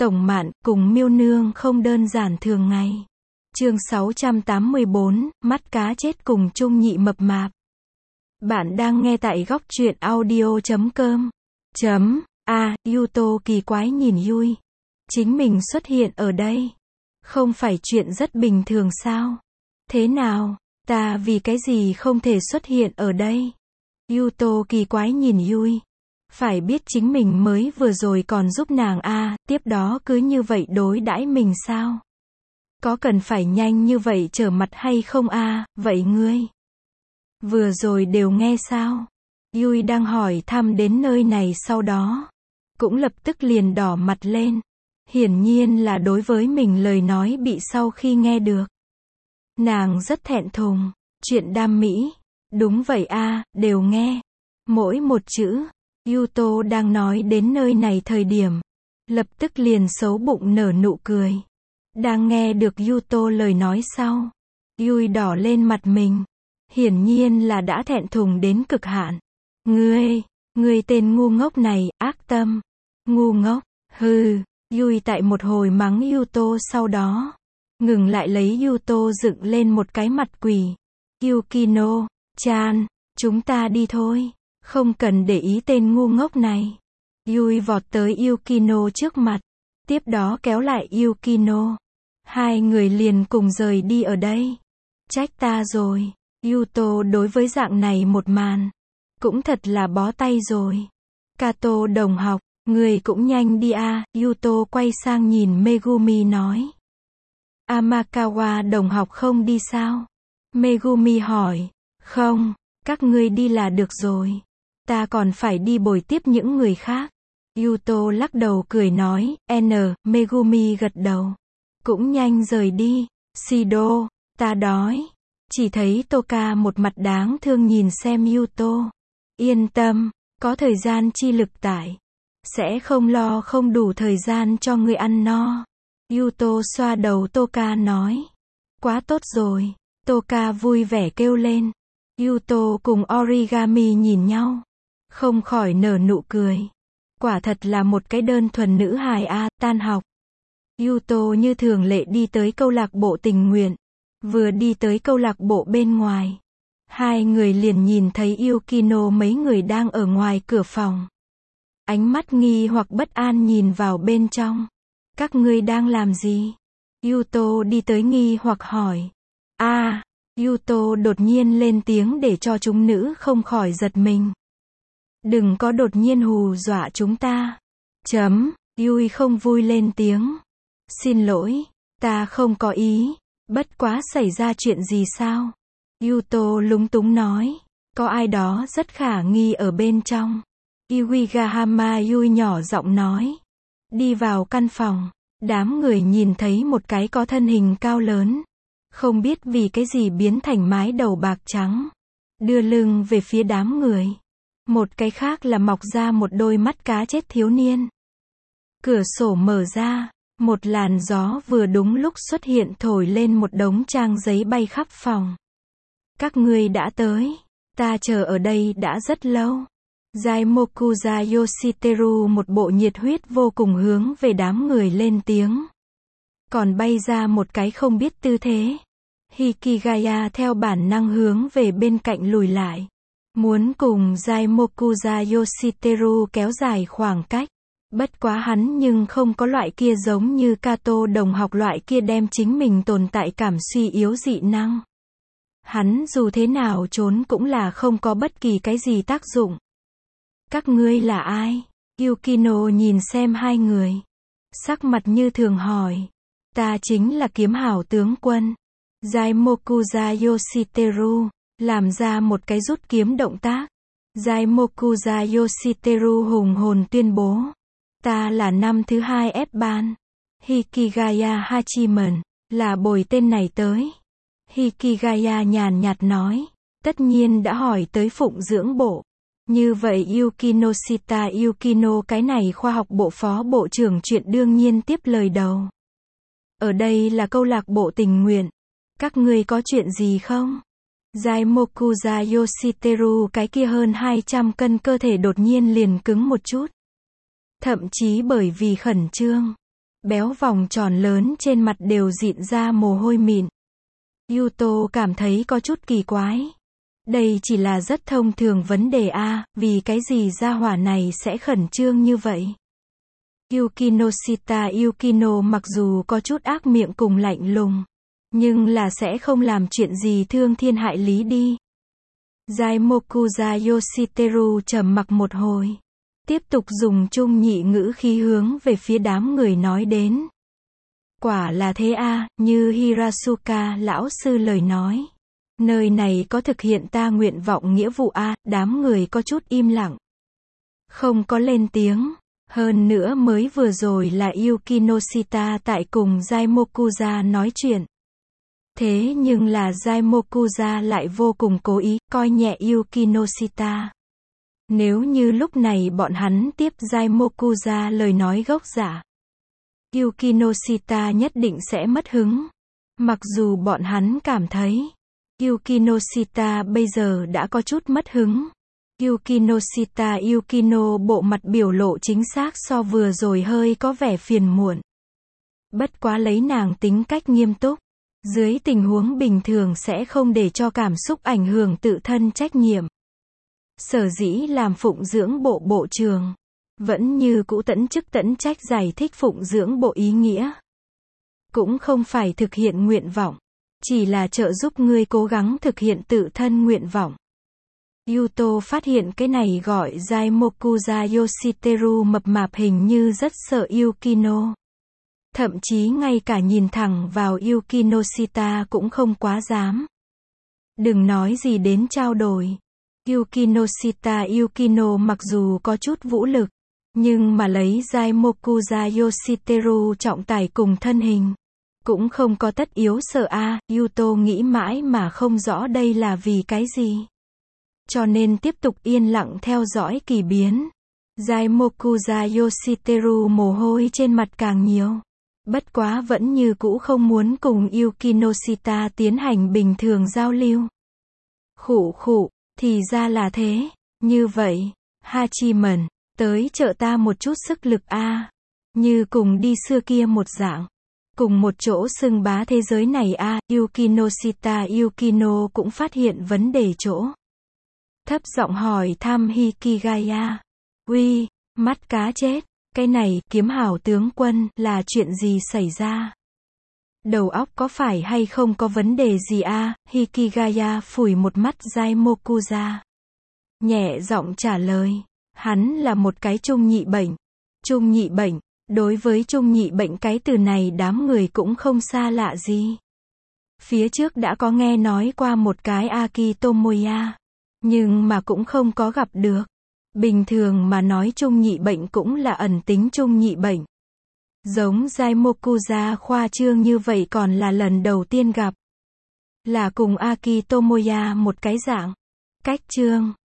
Tổng Mạn cùng Miêu Nương không đơn giản thường ngày. Chương 684, mắt cá chết cùng Trung Nhị mập mạp. Bạn đang nghe tại góc truyện audio.com. Yuto kỳ quái nhìn Yui. Chính mình xuất hiện ở đây. Không phải chuyện rất bình thường sao? Thế nào, ta vì cái gì không thể xuất hiện ở đây? Yuto kỳ quái nhìn Yui. Phải biết chính mình mới vừa rồi còn giúp nàng tiếp đó cứ như vậy đối đãi mình sao? Có cần phải nhanh như vậy trở mặt hay không vậy ngươi? Vừa rồi đều nghe sao? Yui đang hỏi thăm đến nơi này sau đó. Cũng lập tức liền đỏ mặt lên. Hiển nhiên là đối với mình lời nói bị sau khi nghe được. Nàng rất thẹn thùng. Chuyện đam mỹ. Đúng vậy đều nghe. Mỗi một chữ. Yuto đang nói đến nơi này thời điểm. Lập tức liền xấu bụng nở nụ cười. Đang nghe được Yuto lời nói sau. Yui đỏ lên mặt mình. Hiển nhiên là đã thẹn thùng đến cực hạn. Ngươi tên ngu ngốc này, ác tâm. Ngu ngốc, hừ. Yui tại một hồi mắng Yuto sau đó. Ngừng lại lấy Yuto dựng lên một cái mặt quỷ. Yukino-chan, chúng ta đi thôi. Không cần để ý tên ngu ngốc này. Yui vọt tới Yukino trước mặt. Tiếp đó kéo lại Yukino. Hai người liền cùng rời đi ở đây. Trách ta rồi. Yuto đối với dạng này một màn. Cũng thật là bó tay rồi. Kato đồng học, người cũng nhanh đi Yuto quay sang nhìn Megumi nói. Amakawa đồng học không đi sao? Megumi hỏi. Không, các ngươi đi là được rồi. Ta còn phải đi bồi tiếp những người khác. Yuto lắc đầu cười nói. Megumi gật đầu. Cũng nhanh rời đi. Shido, ta đói. Chỉ thấy Toka một mặt đáng thương nhìn xem Yuto. Yên tâm, có thời gian chi lực tại. Sẽ không lo không đủ thời gian cho ngươi ăn no. Yuto xoa đầu Toka nói. Quá tốt rồi. Toka vui vẻ kêu lên. Yuto cùng Origami nhìn nhau. Không khỏi nở nụ cười. Quả thật là một cái đơn thuần nữ hài tan học. Yuto như thường lệ đi tới câu lạc bộ tình nguyện. Vừa đi tới câu lạc bộ bên ngoài. Hai người liền nhìn thấy Yukino mấy người đang ở ngoài cửa phòng. Ánh mắt nghi hoặc bất an nhìn vào bên trong. Các ngươi đang làm gì? Yuto đi tới nghi hoặc hỏi. Yuto đột nhiên lên tiếng để cho chúng nữ không khỏi giật mình. Đừng có đột nhiên hù dọa chúng ta. Yui không vui lên tiếng. Xin lỗi, ta không có ý. Bất quá xảy ra chuyện gì sao? Yuto lúng túng nói. Có ai đó rất khả nghi ở bên trong. Iwigahama Yui nhỏ giọng nói. Đi vào căn phòng. Đám người nhìn thấy một cái có thân hình cao lớn. Không biết vì cái gì biến thành mái đầu bạc trắng. Đưa lưng về phía đám người. Một cái khác là mọc ra một đôi mắt cá chết thiếu niên. Cửa sổ mở ra. Một làn gió vừa đúng lúc xuất hiện thổi lên một đống trang giấy bay khắp phòng. Các ngươi đã tới. Ta chờ ở đây đã rất lâu. Zaimokuza Yoshiteru một bộ nhiệt huyết vô cùng hướng về đám người lên tiếng. Còn bay ra một cái không biết tư thế. Hikigaya theo bản năng hướng về bên cạnh lùi lại. Muốn cùng Zaimokuza Yoshiteru kéo dài khoảng cách. Bất quá hắn nhưng không có loại kia giống như Kato đồng học loại kia đem chính mình tồn tại cảm suy yếu dị năng. Hắn dù thế nào trốn cũng là không có bất kỳ cái gì tác dụng. Các ngươi là ai? Yukino nhìn xem hai người. Sắc mặt như thường hỏi. Ta chính là kiếm hảo tướng quân. Zaimokuza Yoshiteru. Làm ra một cái rút kiếm động tác. Zaimokuza Yoshiteru hùng hồn tuyên bố. Ta là năm thứ 2 ép ban. Hikigaya Hachiman. Là bồi tên này tới. Hikigaya nhàn nhạt nói. Tất nhiên đã hỏi tới phụng dưỡng bộ. Như vậy Yukinoshita Yukino cái này khoa học bộ phó bộ trưởng chuyện đương nhiên tiếp lời đầu. Ở đây là câu lạc bộ tình nguyện. Các ngươi có chuyện gì không? Zaimokuza Yoshiteru cái kia hơn 200 cân cơ thể đột nhiên liền cứng một chút. Thậm chí bởi vì khẩn trương. béo vòng tròn lớn trên mặt đều dịn ra mồ hôi mịn. Yuto cảm thấy có chút kỳ quái. Đây chỉ là rất thông thường vấn đề a, vì cái gì gia hỏa này sẽ khẩn trương như vậy? Yukinoshita Yukino mặc dù có chút ác miệng cùng lạnh lùng, nhưng là sẽ không làm chuyện gì thương thiên hại lý đi. Daimokuza Yoshiteru trầm mặc một hồi, tiếp tục dùng trung nhị ngữ khí hướng về phía đám người nói đến. Quả là thế a, như Hirasuka lão sư lời nói. Nơi này có thực hiện ta nguyện vọng nghĩa vụ a, đám người có chút im lặng. Không có lên tiếng. Hơn nữa mới vừa rồi là Yukinoshita tại cùng Daimokuza nói chuyện. Thế nhưng là Daimokuza lại vô cùng cố ý, coi nhẹ Yukinoshita. Nếu như lúc này bọn hắn tiếp Daimokuza lời nói gốc giả, Yukinoshita nhất định sẽ mất hứng. Mặc dù bọn hắn cảm thấy Yukinoshita bây giờ đã có chút mất hứng. Yukinoshita Yukino bộ mặt biểu lộ chính xác so vừa rồi hơi có vẻ phiền muộn. Bất quá lấy nàng tính cách nghiêm túc, dưới tình huống bình thường sẽ không để cho cảm xúc ảnh hưởng tự thân trách nhiệm. Sở dĩ làm phụng dưỡng bộ bộ trưởng, vẫn như cũ tận chức tận trách giải thích phụng dưỡng bộ ý nghĩa. Cũng không phải thực hiện nguyện vọng, chỉ là trợ giúp ngươi cố gắng thực hiện tự thân nguyện vọng. Yuto phát hiện cái này gọi Daimokuza Yoshiteru mập mạp hình như rất sợ Yukino. Thậm chí ngay cả nhìn thẳng vào Yukinoshita cũng không quá dám. Đừng nói gì đến trao đổi. Yukinoshita Yukino mặc dù có chút vũ lực, nhưng mà lấy Daimokuza Yoshiteru trọng tải cùng thân hình, cũng không có tất yếu sợ a. Yuto nghĩ mãi mà không rõ đây là vì cái gì. Cho nên tiếp tục yên lặng theo dõi kỳ biến. Daimokuza Yoshiteru mồ hôi trên mặt càng nhiều. Bất quá vẫn như cũ không muốn cùng Yukinoshita tiến hành bình thường giao lưu. Khụ khụ, thì ra là thế. Như vậy, Hachiman, tới trợ ta một chút sức lực a. Như cùng đi xưa kia một dạng. Cùng một chỗ xưng bá thế giới này a. Yukinoshita Yukino cũng phát hiện vấn đề chỗ. Thấp giọng hỏi thăm Hikigaya. Uy, mắt cá chết, cái này, kiếm hào tướng quân, là chuyện gì xảy ra? Đầu óc có phải hay không có vấn đề gì a? Hikigaya phủi một mắt Daimokuza. Nhẹ giọng trả lời. Hắn là một cái trung nhị bệnh. Trung nhị bệnh, đối với trung nhị bệnh cái từ này đám người cũng không xa lạ gì. Phía trước đã có nghe nói qua một cái Akitomoya. Nhưng mà cũng không có gặp được. Bình thường mà nói trung nhị bệnh cũng là ẩn tính trung nhị bệnh. Giống Daimokuza khoa trương như vậy còn là lần đầu tiên gặp. Là cùng Akitomoya một cái dạng. Cách trương.